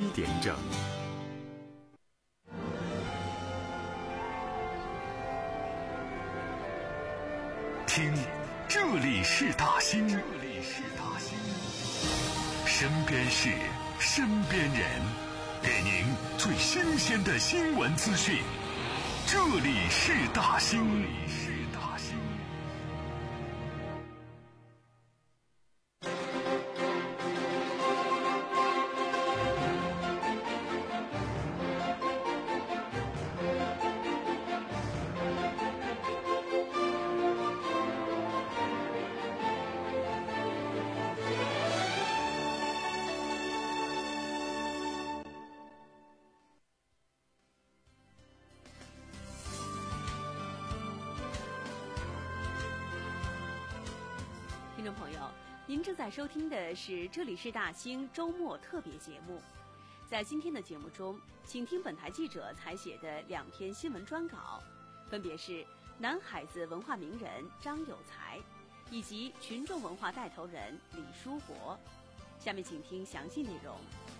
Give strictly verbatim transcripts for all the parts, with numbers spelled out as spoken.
点整。听，这里是大兴，这里是大兴，身边事，身边人，给您最新鲜的新闻资讯。这里是大兴，这里是大兴。 听众朋友，您正在收听的是这里是大兴周末特别节目。在今天的节目中，请听本台记者采写的两篇新闻专稿，分别是南海子文化名人张有才以及群众文化带头人李书博。下面请听详细内容。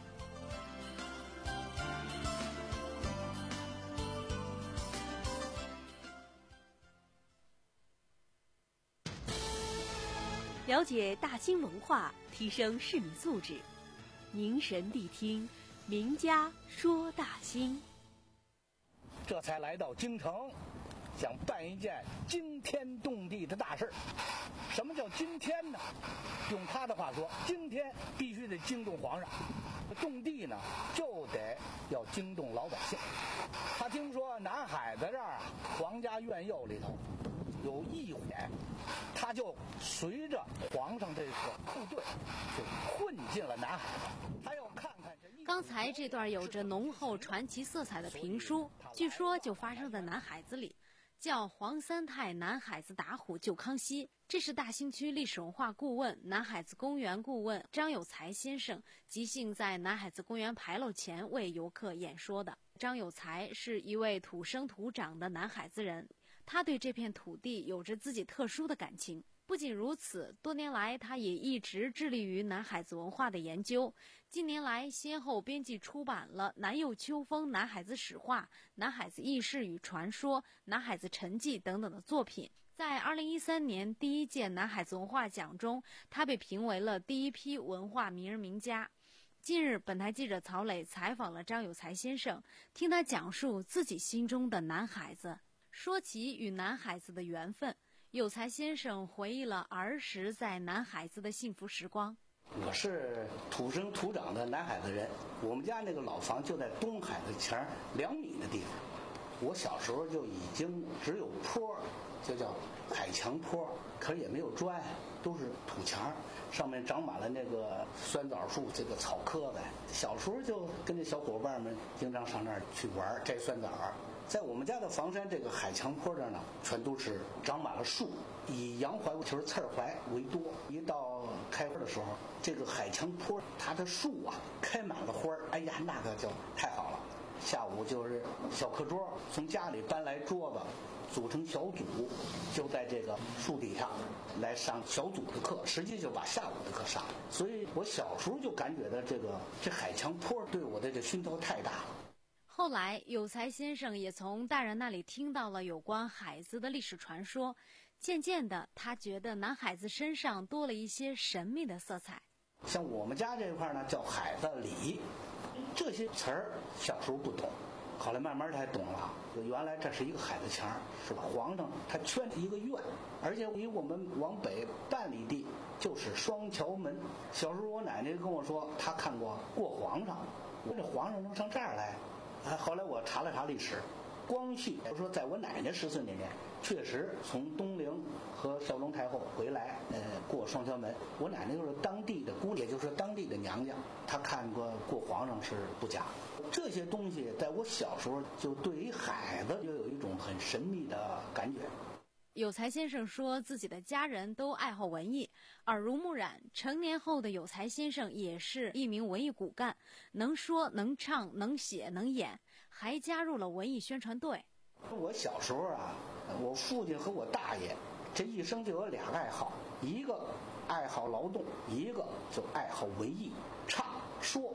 了解大兴文化，提升市民素质。凝神谛听，名家说大兴。 这才来到京城，想办一件惊天动地的大事。什么叫惊天呢？用他的话说，惊天必须得惊动皇上，动地呢就得要惊动老百姓。他听说南海子这儿啊，皇家院囿里头有异火，他就随着皇上这个部队就混进了南海。他要看看这。 刚才这段有着浓厚传奇色彩的评书，据说就发生在南海子里，叫黄三太南海子打虎救康熙。这是大兴区历史文化顾问、南海子公园顾问张有才先生即兴在南海子公园牌楼前为游客演说的。张有才是一位土生土长的南海子人，他对这片土地有着自己特殊的感情。不仅如此，多年来他也一直致力于南海子文化的研究。近年来先后编辑出版了《南釉秋风南海子史话》《南海子轶事与传说》《南海子陈记》等等的作品。在二零一三年第一届南海子文化奖中，他被评为了第一批文化名人名家。近日，本台记者曹磊采访了张有才先生，听他讲述自己心中的南海子。说起与南海子的缘分，有才先生回忆了儿时在南海子的幸福时光。 我是土生土长的南海子人，我们家那个老房就在东海子前两米的地方。我小时候就已经只有坡，就叫海墙坡，可是也没有砖，都是土墙，上面长满了那个酸枣树，这个草棵子。小时候就跟着小伙伴们经常上那儿去玩，摘酸枣。在我们家的房山这个海墙坡这儿呢，全都是长满了树，以洋槐就是刺儿槐为多。一到开花的时候，这个海墙坡它的树啊开满了花儿，哎呀，那个就太好了。下午就是小课桌，从家里搬来桌子，组成小组，就在这个树底下来上小组的课，实际就把下午的课上了。所以我小时候就感觉到这个这海墙坡对我的这熏陶太大了。 后来有才先生也从大人那里听到了有关海子的历史传说，渐渐的他觉得南海子身上多了一些神秘的色彩。 像我们家这块呢叫海子里，这些词儿小时候不懂，后来慢慢才懂了。原来这是一个海子墙，是吧？皇上他圈一个院，而且离我们往北半里地就是双桥门。小时候我奶奶跟我说，她看过过皇上，我这皇上能上这儿来？啊，后来我查了查历史，光绪我说在我奶奶十岁那年，确实从东陵和孝宗太后回来，呃，过双桥门。我奶奶就是当地的姑，也就是当地的娘家，她看过过皇上是不假。这些东西在我小时候就对于海子就有一种很神秘的感觉。 有才先生说自己的家人都爱好文艺，耳濡目染，成年后的有才先生也是一名文艺骨干，能说能唱能写能演，还加入了文艺宣传队。 我小时候啊，我父亲和我大爷这一生就有俩爱好，一个爱好劳动，一个就爱好文艺，唱说。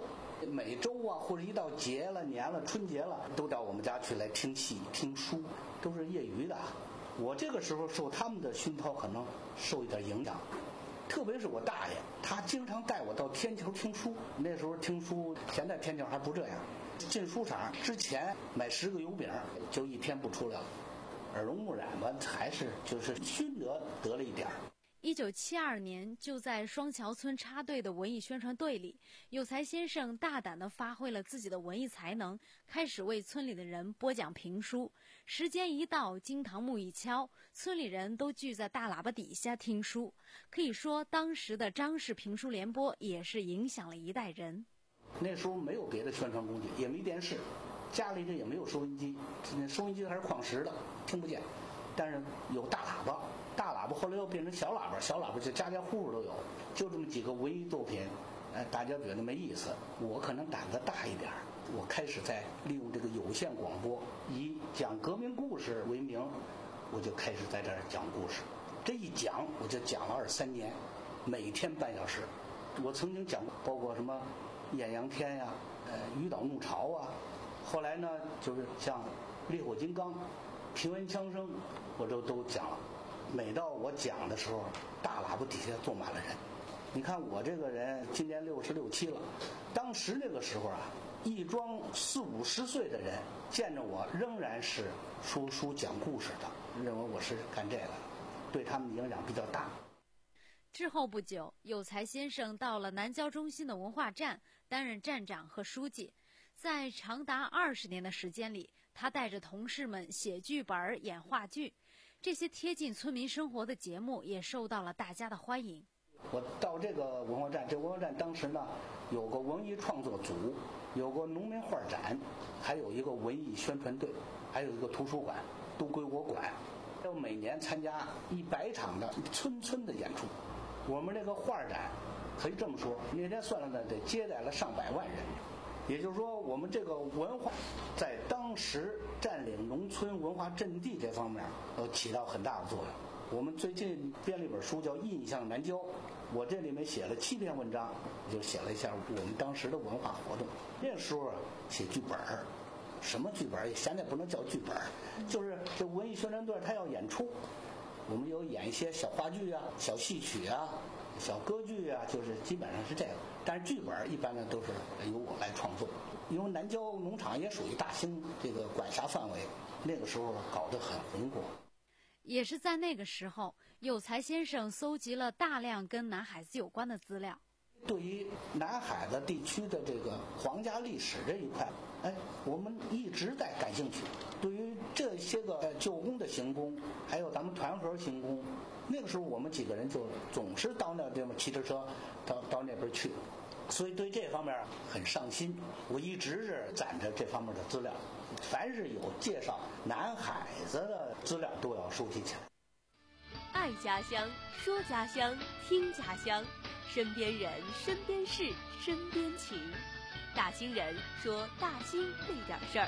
每周啊，或者一到节了、年了、春节了，都到我们家去来听戏、听书，都是业余的。我这个时候受他们的熏陶，可能受一点影响。特别是我大爷，他经常带我到天桥听书。那时候听书，现在天桥还不这样。进书场之前买十个油饼，就一天不出来了。耳濡目染吧，还是就是熏得得了一点儿。 一九七二年，就在双桥村插队的文艺宣传队里，有才先生大胆地发挥了自己的文艺才能，开始为村里的人播讲评书。时间一到，惊堂木一敲，村里人都聚在大喇叭底下听书。可以说，当时的张氏评书联播也是影响了一代人。 那时候没有别的宣传工具，也没电视，家里这也没有收音机，那收音机还是矿石的，听不见。但是有大喇叭，大喇叭后来又变成小喇叭，小喇叭就家家户户都有。就这么几个文艺作品，哎，大家觉得没意思。我可能胆子大一点，我开始在利用这个有线广播，以讲革命故事为名，我就开始在这儿讲故事。这一讲我就讲了二三年，每天半小时。我曾经讲过，包括什么艳阳天呀、呃渔岛怒潮啊。后来呢，就是像烈火金刚、平原枪声，我都都讲了。每到我讲的时候，大喇叭底下坐满了人。你看我这个人今年六十六七了，当时那个时候啊，一庄四五十岁的人见着我仍然是说书讲故事的，认为我是干这个的，对他们影响比较大。 之后不久，有才先生到了南郊中心的文化站担任站长和书记。在长达二十年的时间里，他带着同事们写剧本、演话剧，这些贴近村民生活的节目也受到了大家的欢迎。 我到这个文化站，这文化站当时呢有个文艺创作组，有个农民画展，还有一个文艺宣传队，还有一个图书馆，都归我管。要每年参加一百场的村村的演出。我们这个画展可以这么说，那天算了呢，得接待了上百万人。也就是说，我们这个文化在当时占领农村文化阵地这方面，呃，起到很大的作用。我们最近编了一本书叫《印象南郊》，我这里面写了七篇文章，就写了一下我们当时的文化活动。那个时候啊，写剧本儿，什么剧本儿？现在不能叫剧本儿，就是这文艺宣传队他要演出，我们有演一些小话剧啊、小戏曲啊、小歌剧啊，就是基本上是这个。但是剧本一般呢都是由我来创作，因为南郊农场也属于大兴这个管辖范围，那个时候搞得很红火。 也是在那个时候，有才先生搜集了大量跟南海子有关的资料。 对于南海子地区的这个皇家历史这一块，哎，我们一直在感兴趣。对于这些个旧宫的行宫，还有咱们团河行宫，那个时候我们几个人就总是到那地方骑着车到到那边去，所以对这方面很上心。我一直是攒着这方面的资料，凡是有介绍南海子的资料都要收集起来。 爱家乡，说家乡，听家乡，身边人，身边事，身边情。大兴人说大兴那点事儿。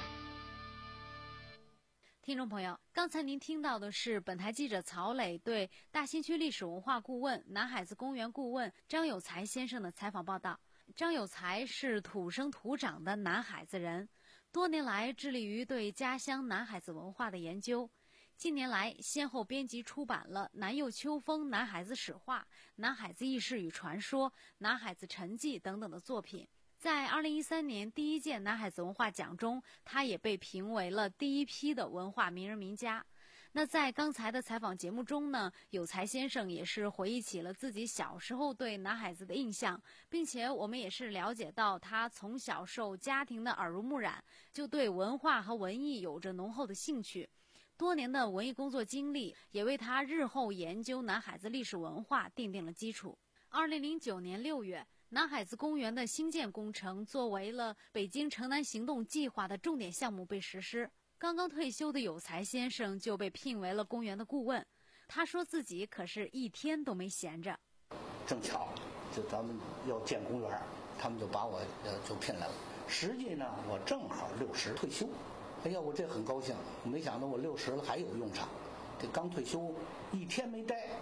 听众朋友，刚才您听到的是本台记者曹磊对大兴区历史文化顾问、南海子公园顾问张有才先生的采访报道。张有才是土生土长的南海子人，多年来致力于对家乡南海子文化的研究。近年来，先后编辑出版了《南佑秋风南海子史话》《南海子轶事与传说》《南海子陈记》等等的作品。在二零一三年第一届南海子文化奖中，他也被评为了第一批的文化名人名家。那在刚才的采访节目中呢，有才先生也是回忆起了自己小时候对南海子的印象，并且我们也是了解到他从小受家庭的耳濡目染，就对文化和文艺有着浓厚的兴趣。多年的文艺工作经历也为他日后研究南海子历史文化奠定了基础。二零零九年六月，南海子公园的兴建工程作为了北京城南行动计划的重点项目被实施。刚刚退休的有才先生就被聘为了公园的顾问。他说自己可是一天都没闲着。 正巧，就咱们要建公园，他们就把我呃就聘来了。实际呢，我正好六十退休。哎呀，我这很高兴，没想到我六十了还有用场。这刚退休，一天没待，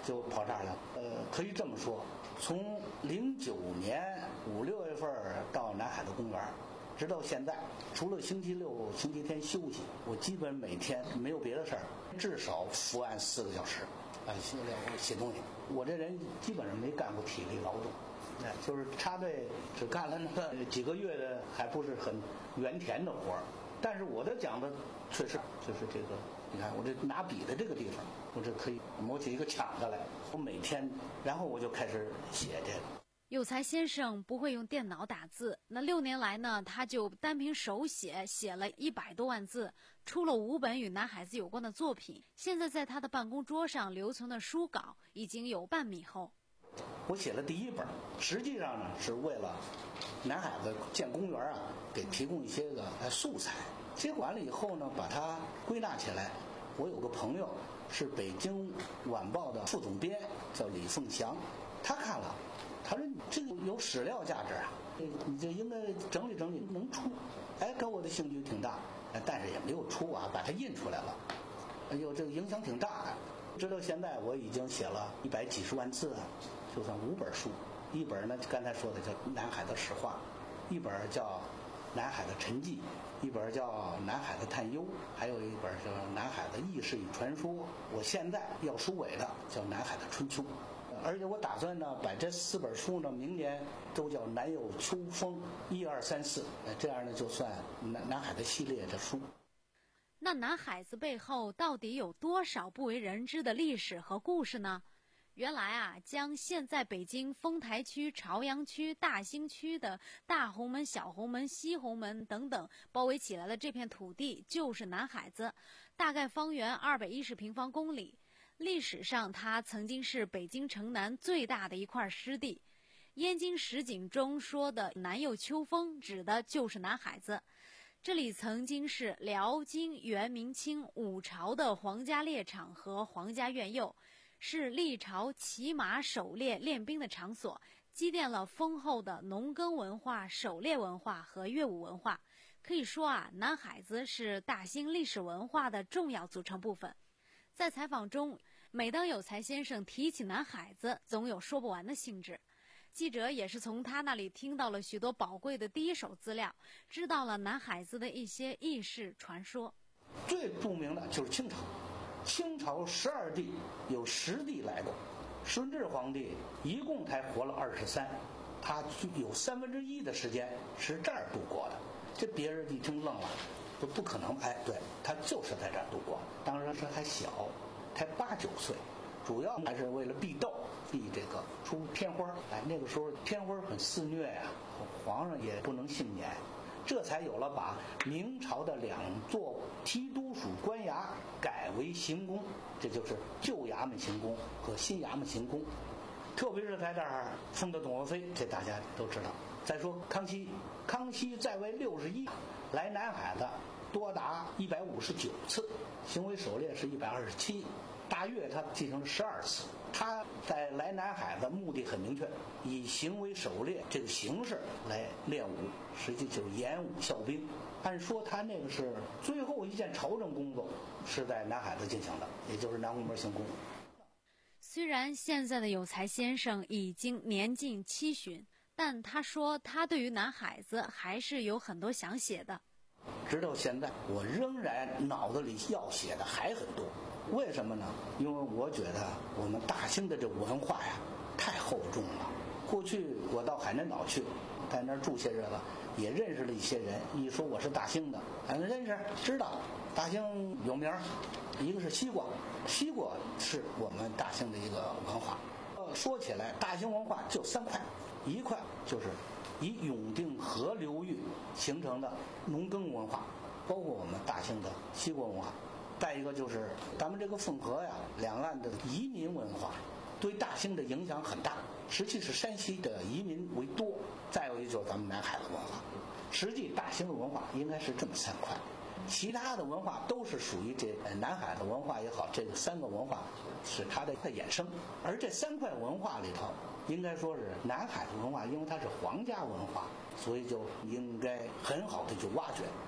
就跑这儿来。呃，可以这么说，从零九年五六月份到南海的公园，直到现在，除了星期六、星期天休息，我基本每天没有别的事儿，至少伏案四个小时，啊，写写东西。我这人基本上没干过体力劳动，哎，就是插队只干了那个几个月的，还不是很原田的活儿。但是我的讲的确实就是这个，你看我这拿笔的这个地方，我这可以磨起一个抢子来。我每天，然后我就开始写这个。 有才先生不会用电脑打字，那六年来呢，他就单凭手写写了一百多万字，出了五本与男孩子有关的作品。现在在他的办公桌上留存的书稿已经有半米厚。 我写了第一本，实际上呢是为了南海子建公园啊，给提供一些个素材。接完了以后呢，把它归纳起来。我有个朋友是北京晚报的副总编，叫李凤祥，他看了。他说：“这个有史料价值啊，你这应该整理整理，能出。”哎，给我的兴趣挺大，但是也没有出啊，把它印出来了。哎呦，这个影响挺大的。直到现在，我已经写了一百几十万字，就算五本书。一本呢，刚才说的叫《南海的史话》，一本叫《南海的沉寂》，一本叫《南海的探幽》，还有一本叫《南海的轶事与传说》。我现在要收尾的叫《南海的春秋》。而且我打算呢，把这四本书呢，明年都叫南有秋风一二三四，这样呢就算南南海的系列的书。 那南海子背后到底有多少不为人知的历史和故事呢？原来啊，将现在北京丰台区、朝阳区、大兴区的大红门、小红门、西红门等等包围起来的这片土地，就是南海子，大概方圆二百一十平方公里。历史上，它曾经是北京城南最大的一块湿地。燕京实景中说的南有秋风，指的就是南海子。这里曾经是辽、金、元、明清五朝的皇家猎场和皇家苑囿，是历朝骑马狩猎练兵的场所，积淀了丰厚的农耕文化、狩猎文化和乐舞文化。可以说啊，南海子是大兴历史文化的重要组成部分。在采访中，每当有才先生提起南海子，总有说不完的兴致。记者也是从他那里听到了许多宝贵的第一手资料，知道了南海子的一些轶事传说。 最著名的就是清朝，清朝十二帝有十帝来过，顺治皇帝一共才活了二十三，他有三分之一的时间是这儿度过的。这别人一听愣了，都不可能。哎，对，他就是在这儿度过。当时还小，才八九岁，主要还是为了避斗，避这个出天花。哎，那个时候天花很肆虐呀、啊，皇上也不能幸免，这才有了把明朝的两座提督署官衙改为行宫，这就是旧衙门行宫和新衙门行宫。特别是在这儿封的董鄂妃，这大家都知道。再说康熙，康熙在位六十一，来南海的多达一百五十九次，行为狩猎是一百二十七，大阅他进行了十二次。他在来南海的目的很明确，以行为狩猎这个形式来练武，实际就是演武效兵。按说他那个是最后一件朝政工作是在南海子进行的，也就是南红门行宫。 虽然现在的有才先生已经年近七旬，但他说他对于南海子还是有很多想写的。 直到现在，我仍然脑子里要写的还很多。为什么呢？因为我觉得我们大兴的这文化呀太厚重了。过去我到海南岛去，在那儿住些日子，也认识了一些人。一说我是大兴的，俺们认识知道大兴有名，一个是西瓜，西瓜是我们大兴的一个文化。呃，说起来，大兴文化就三块，一块就是以永定河流域形成的农耕文化，包括我们大兴的西瓜文化。再一个就是咱们这个汾河呀，两岸的移民文化对大兴的影响很大，实际是山西的移民为多。再有一个就是咱们南海的文化，实际大兴的文化应该是这么三块，其他的文化都是属于这南海的文化也好，这三个文化是它的衍生。而这三块文化里头，应该说是南海的文化，因为它是皇家文化，所以就应该很好的去挖掘。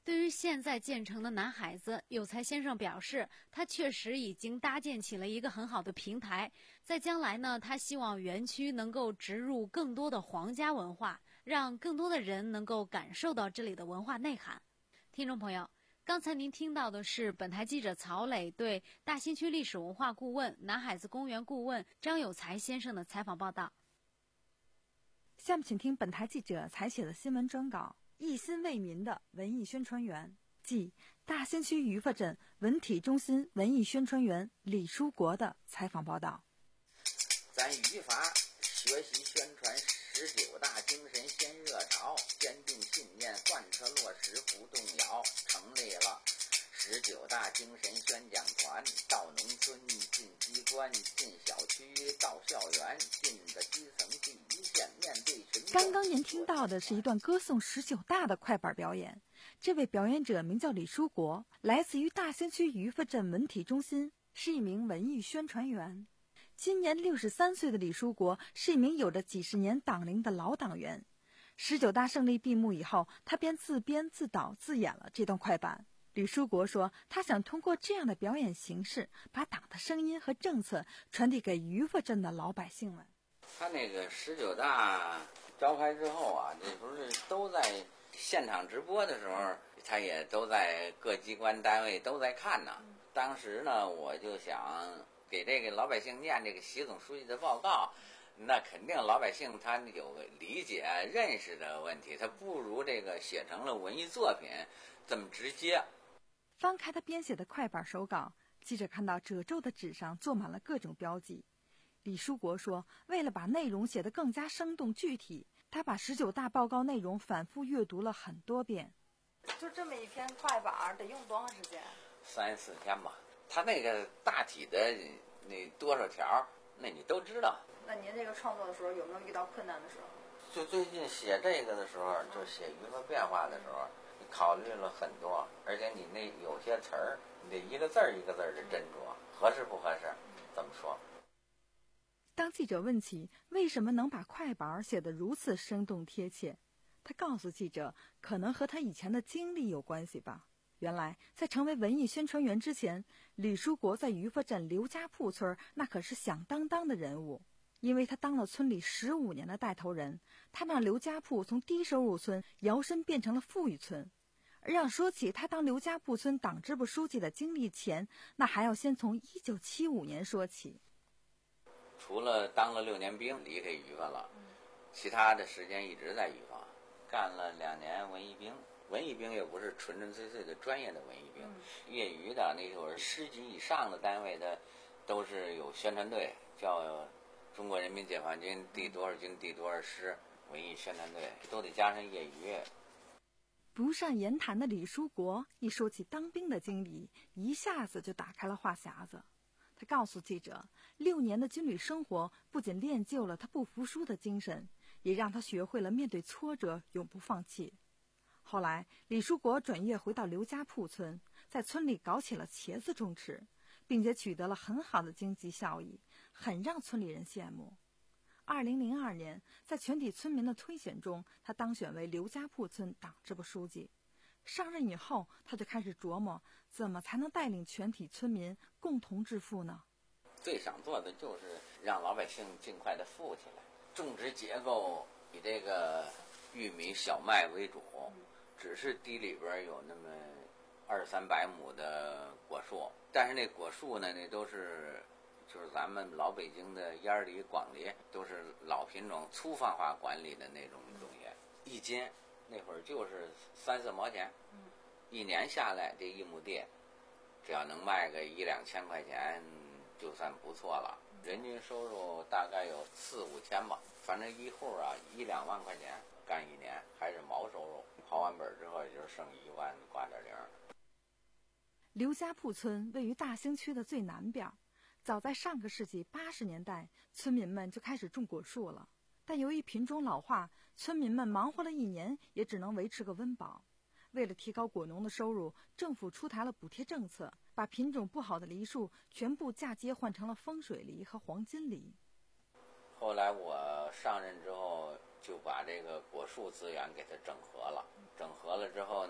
对于现在建成的南海子，有才先生表示，他确实已经搭建起了一个很好的平台。在将来呢，他希望园区能够植入更多的皇家文化，让更多的人能够感受到这里的文化内涵。听众朋友，刚才您听到的是本台记者曹磊对大兴区历史文化顾问、南海子公园顾问张有才先生的采访报道。 下面请听本台记者采写的新闻专稿，一心为民的文艺宣传员，即大兴区鱼发镇文体中心文艺宣传员李书国的采访报道。 咱语法学习宣传十九大精神先热潮，坚定信念贯彻落实不动摇，成立了十九大精神宣讲团，到农村进机关进小区到校园，进的基层第一线，面对群众。 刚刚您听到的是一段歌颂十九大的快板表演，这位表演者名叫李书国，来自于大兴区鱼发镇文体中心，是一名文艺宣传员。今年六十三岁的李书国是一名有着几十年党龄的老党员。十九大胜利闭幕以后，他便自编自导自演了这段快板。李书国说，他想通过这样的表演形式，把党的声音和政策传递给鱼发镇的老百姓们。 他那个十九大召开之后啊，这不是都在现场直播的时候，他也都在各机关单位都在看呢。当时呢，我就想给这个老百姓念这个习总书记的报告，那肯定老百姓他有个理解认识的问题，他不如这个写成了文艺作品这么直接。 翻开他编写的快板手稿，记者看到褶皱的纸上做满了各种标记。李书国说，为了把内容写得更加生动具体，他把十九大报告内容反复阅读了很多遍。 就这么一篇快板得用多长时间？ 三四天吧。他那个大体的那多少条，那你都知道。 那您这个创作的时候有没有遇到困难的时候？ 就最近写这个的时候，就写鱼发变化的时候，你考虑了很多，而且你那有些词儿，你得一个字儿一个字儿的斟酌，合适不合适，怎么说？ 当记者问起为什么能把快板写得如此生动贴切，他告诉记者，可能和他以前的经历有关系吧。原来在成为文艺宣传员之前，李书国在鱼发镇刘家铺村那可是响当当的人物，因为他当了村里十五年的带头人，他让刘家铺从低收入村摇身变成了富裕村。而要说起他当刘家铺村党支部书记的经历前，那还要先从一九七五年说起。 除了当了六年兵离开鱼发了，其他的时间一直在鱼发，干了两年文艺兵。文艺兵也不是纯纯粹粹的专业的文艺兵，嗯、业余的那会儿师级以上的单位的都是有宣传队，叫中国人民解放军第多少军第多少师文艺宣传队，都得加上业余。 不善言谈的李书国一说起当兵的经历，一下子就打开了话匣子。他告诉记者，六年的军旅生活不仅练就了他不服输的精神，也让他学会了面对挫折永不放弃。后来李书国转业回到刘家铺村，在村里搞起了茄子种植，并且取得了很好的经济效益，很让村里人羡慕。二零零二年，在全体村民的推选中，他当选为刘家铺村党支部书记。上任以后，他就开始琢磨怎么才能带领全体村民共同致富呢？ 最想做的就是让老百姓尽快的富起来。种植结构以这个玉米、小麦为主，只是地里边有那么二三百亩的果树，但是那果树呢，那都是就是咱们老北京的烟梨、广梨，都是老品种、粗放化管理的那种东西，一斤那会儿就是三四毛钱，一年下来这一亩地，只要能卖个一两千块钱，就算不错了。人均收入大概有四五千吧，反正一户啊一两万块钱干一年，还是毛收入。刨完本之后也就剩一万挂点零。 刘家铺村位于大兴区的最南边，早在上个世纪八十年代，村民们就开始种果树了。但由于品种老化，村民们忙活了一年，也只能维持个温饱。为了提高果农的收入，政府出台了补贴政策，把品种不好的梨树全部嫁接换成了风水梨和黄金梨。 后来我上任之后，就把这个果树资源给它整合了。整合了之后呢，把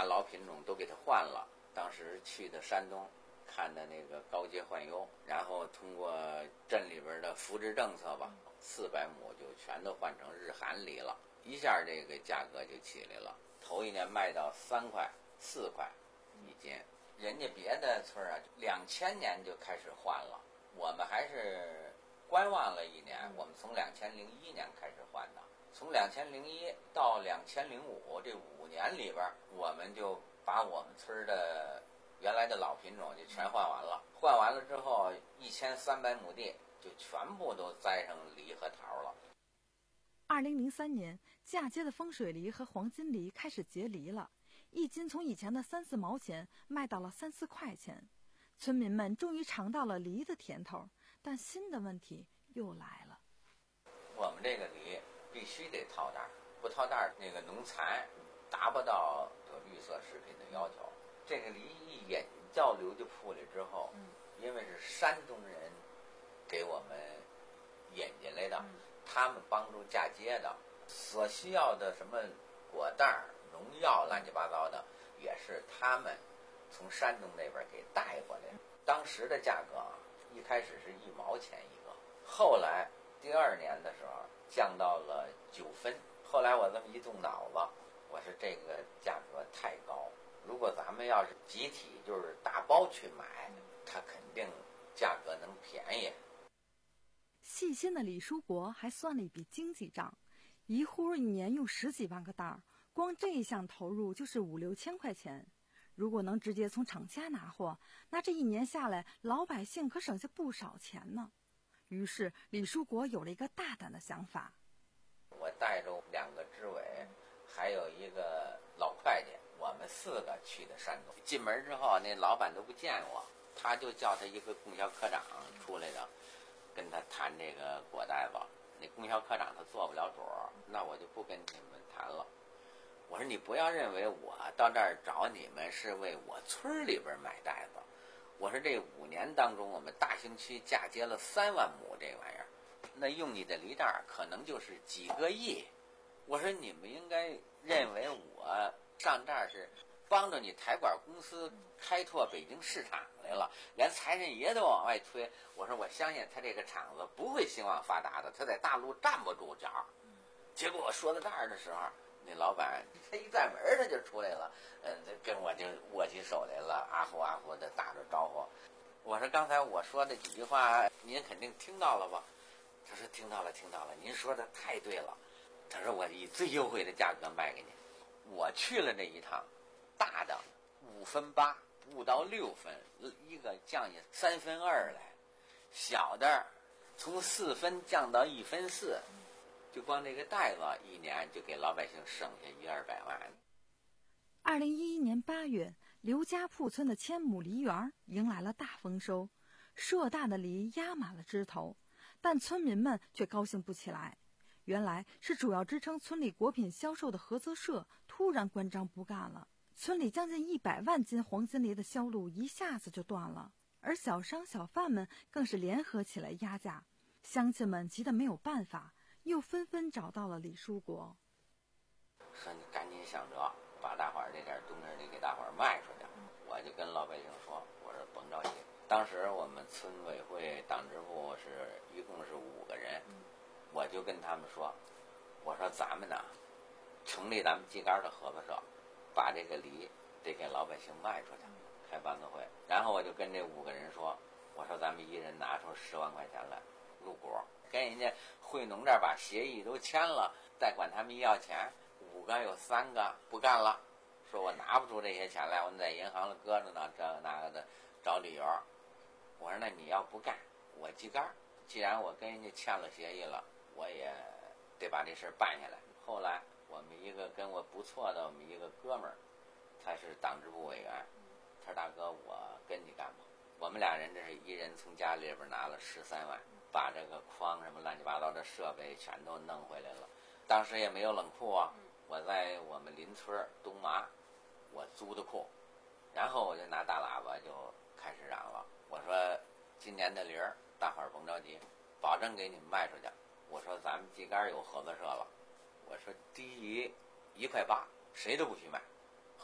把老品种都给它换了。当时去的山东，看的那个高阶换优，然后通过镇里边的扶植政策吧，四百亩就全都换成日韩梨了，一下这个价格就起来了。头一年卖到三块、四块一斤，人家别的村啊，两千年就开始换了，我们还是观望了一年。我们从两千零一年开始换的，从两千零一到两千零五这五年里边，我们就把我们村的原来的老品种就全换完了。换完了之后，一千三百亩地就全部都栽上梨和桃了。 二零零三年，嫁接的风水梨和黄金梨开始结梨了，一斤从以前的三四毛钱卖到了三四块钱。村民们终于尝到了梨的甜头，但新的问题又来了。 我们这个梨必须得套袋，不套袋那个农残达不到这绿色食品的要求。这个梨一引到刘家铺里之后，因为是山东人给我们引进来的，他们帮助嫁接的，所需要的什么果袋、农药乱七八糟的，也是他们从山东那边给带过来的。当时的价格啊，一开始是一毛钱一个，后来第二年的时候降到了九分。后来我这么一动脑子，我说这个价格太高，如果咱们要是集体就是打包去买，它肯定价格能便宜。 细心的李书国还算了一笔经济账，一户一年用十几万个袋儿，光这一项投入就是五六千块钱。如果能直接从厂家拿货，那这一年下来，老百姓可省下不少钱呢。于是李书国有了一个大胆的想法， 我带着两个支委，还有一个老会计，我们四个去的山东。进门之后，那老板都不见我，他就叫他一个供销科长出来的，跟他谈这个果袋子。那供销科长他做不了主，那我就不跟你们谈了。我说你不要认为我到这儿找你们是为我村里边买袋子。我说这五年当中，我们大兴区嫁接了三万亩这玩意儿，那用你的梨袋可能就是几个亿。我说你们应该认为我上这儿是帮着你台管公司开拓北京市场来了，连财神爷都往外推。我说我相信他这个厂子不会兴旺发达的，他在大陆站不住脚。结果我说到这儿的时候，那老板他一站门他就出来了，嗯，跟我就握起手来了，啊呼啊呼的打着招呼。我说刚才我说的几句话您肯定听到了吧？他说听到了听到了，您说的太对了。他说我以最优惠的价格卖给您。我去了这一趟，大的五分八，五到六分，一个降下三分二来，小的从四分降到一分四。就光这个袋子一年就给老百姓省下一二百万。 二零一一年八月，刘家铺村的千亩梨园迎来了大丰收，硕大的梨压满了枝头，但村民们却高兴不起来。原来是主要支撑村里果品销售的合作社突然关张不干了，村里将近一百万斤黄金梨的销路一下子就断了，而小商小贩们更是联合起来压价，乡亲们急得没有办法，又纷纷找到了李书国， 说你赶紧想辙，把大伙儿这点东西你给大伙儿卖出去。我就跟老百姓说，我说甭着急。当时我们村委会党支部是一共是五个人，我就跟他们说，我说咱们呢成立咱们秸秆的合作社，把这个梨得给老百姓卖出去，开班子会。然后我就跟这五个人说，我说咱们一人拿出十万块钱来入股，跟人家惠农这儿把协议都签了，再管他们要钱。五个有三个不干了，说我拿不出这些钱来，我在银行里搁着呢，这个那个的找理由。我说那你要不干，我秸秆，既然我跟人家签了协议了，我也得把这事儿办下来。后来我们一个跟我不错的我们一个哥们儿，他是党支部委员，他说大哥我跟你干吧。我们俩人这是一人从家里边拿了十三万，把这个筐什么乱七八糟的设备全都弄回来了。当时也没有冷库啊，我在我们邻村东麻我租的库，然后我就拿大喇叭就开始嚷了，我说今年的梨儿大伙儿甭着急，保证给你们卖出去。我说咱们秸秆有合作社了，我说低于一块八谁都不许卖，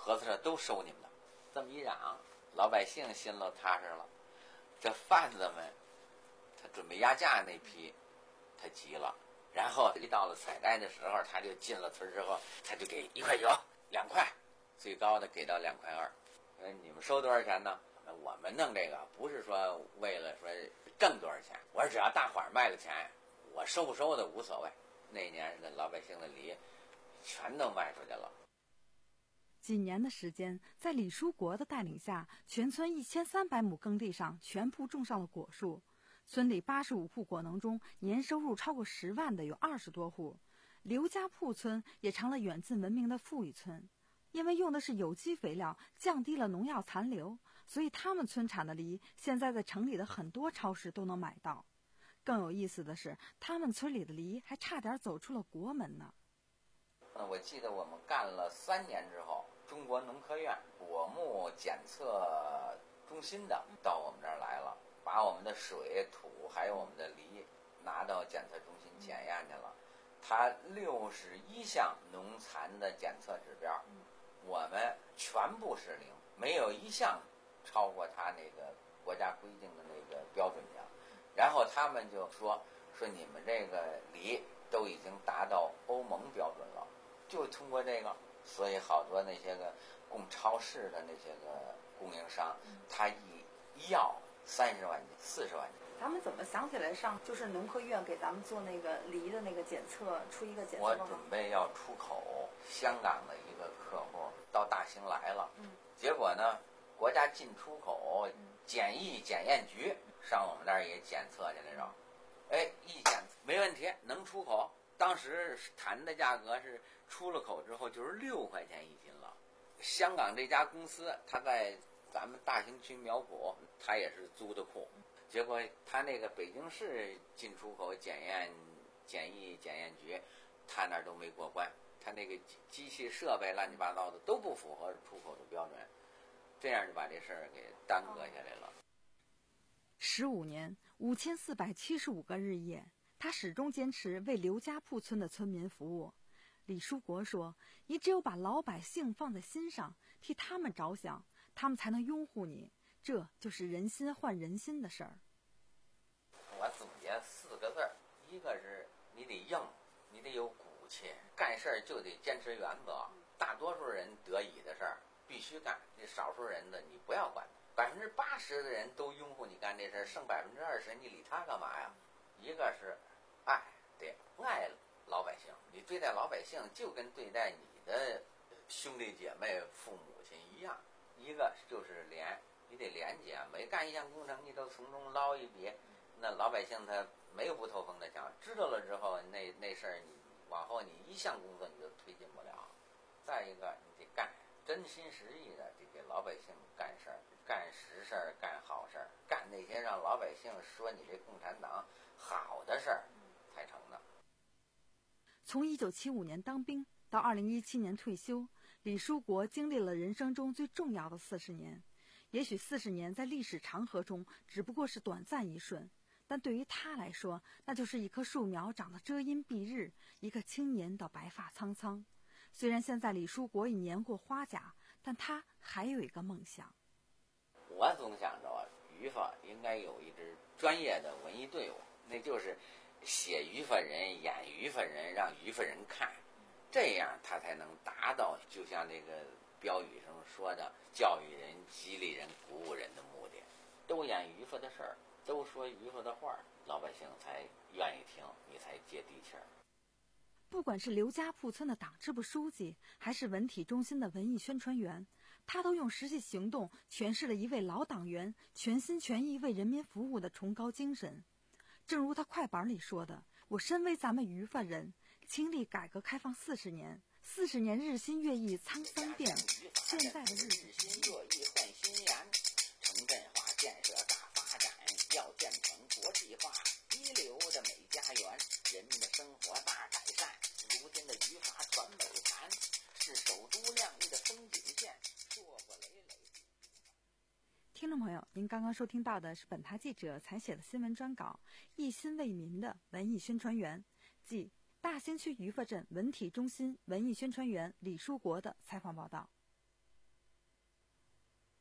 合资社都收你们的。这么一嚷，老百姓心里踏实了。这贩子们，他准备压价那批，他急了。然后一到了采摘的时候，他就进了村之后，他就给一块九、两块，最高的给到两块二。呃，你们收多少钱呢？我们弄这个不是说为了说挣多少钱，我说只要大伙儿卖了钱，我收不收的无所谓。那年的老百姓的梨全都卖出去了。 几年的时间，在李书国的带领下，全村一千三百亩耕地上全部种上了果树。村里八十五户果农中，年收入超过十万的有二十多户。刘家铺村也成了远近闻名的富裕村，因为用的是有机肥料，降低了农药残留，所以他们村产的梨现在在城里的很多超市都能买到。更有意思的是，他们村里的梨还差点走出了国门呢。 我记得我们干了三年之后，中国农科院果木检测中心的到我们这儿来了，把我们的水、土还有我们的梨拿到检测中心检验去了。它六十一项农残的检测指标，我们全部是零，没有一项超过它那个国家规定的那个标准项。然后他们就说说你们这个梨都已经达到欧盟标准了，就通过这个，所以好多那些个供超市的那些个供应商，他一一要三十万斤、四十万斤。 咱们怎么想起来上就是农科院给咱们做那个梨的那个检测，出一个检测我报告？ 准备要出口香港的一个客户到大兴来了，嗯，结果呢，国家进出口检疫检验局上我们那儿也检测去来着，哎，一检没问题，能出口。当时谈的价格是出了口之后就是六块钱一斤了。香港这家公司，他在咱们大兴区苗圃，他也是租的库。结果他那个北京市进出口检验检疫检验局，他那儿都没过关，他那个机器设备乱七八糟的都不符合出口的标准，这样就把这事儿给耽搁下来了。 十五年，五千四百七十五个日夜，他始终坚持为刘家铺村的村民服务。李书国说：“你只有把老百姓放在心上，替他们着想，他们才能拥护你。这就是人心换人心的事儿。” 我总结四个字儿，一个是你得硬，你得有骨气，干事儿就得坚持原则。大多数人得以的事儿必须干，这少数人的你不要管。百分之八十的人都拥护你干这事儿，剩百分之二十你理他干嘛呀？一个是爱，得爱老百姓，你对待老百姓就跟对待你的兄弟姐妹、父母亲一样。一个就是廉，你得廉洁，每干一项工程你都从中捞一笔，那老百姓他没有不透风的墙，知道了之后，那那事儿你往后你一项工作你就推进不了。再一个，你得干，真心实意的得给老百姓干事儿，干实事儿，干好事儿，干那些让老百姓说你这共产党好的事儿才成的。 从一九七五年当兵到二零一七年退休，李书国经历了人生中最重要的四十年。也许四十年在历史长河中只不过是短暂一瞬，但对于他来说，那就是一棵树苗长得遮阴蔽日，一个青年的白发苍苍。虽然现在李书国已年过花甲，但他还有一个梦想。 我总想着于法应该有一支专业的文艺队伍，那就是写于法人、演于法人，让于法人看，这样他才能达到就像这个标语上说的教育人、激励人、鼓舞人的目的。都演于法的事儿，都说于法的话，老百姓才愿意听，你才接地气儿。 不管是刘家铺村的党支部书记，还是文体中心的文艺宣传员，他都用实际行动诠释了一位老党员全心全意为人民服务的崇高精神。正如他快板里说的：“我身为咱们于法人，经历改革开放四十年，四十年日新月异沧桑变，现在的日日新月异换新颜，城镇化建设大发展，要建成国际化一流的美家园，人民的生活大改善。如今的于法传美谈，是首都亮丽的风景线，硕果累累。” 听众朋友，您刚刚收听到的是本台记者采写的新闻专稿《一心为民的文艺宣传员》，即大兴区于法镇文体中心文艺宣传员李书国的采访报道。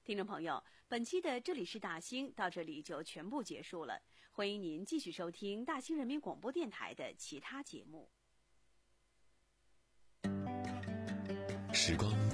听众朋友，本期的这里是大兴到这里就全部结束了，欢迎您继续收听大兴人民广播电台的其他节目。 时光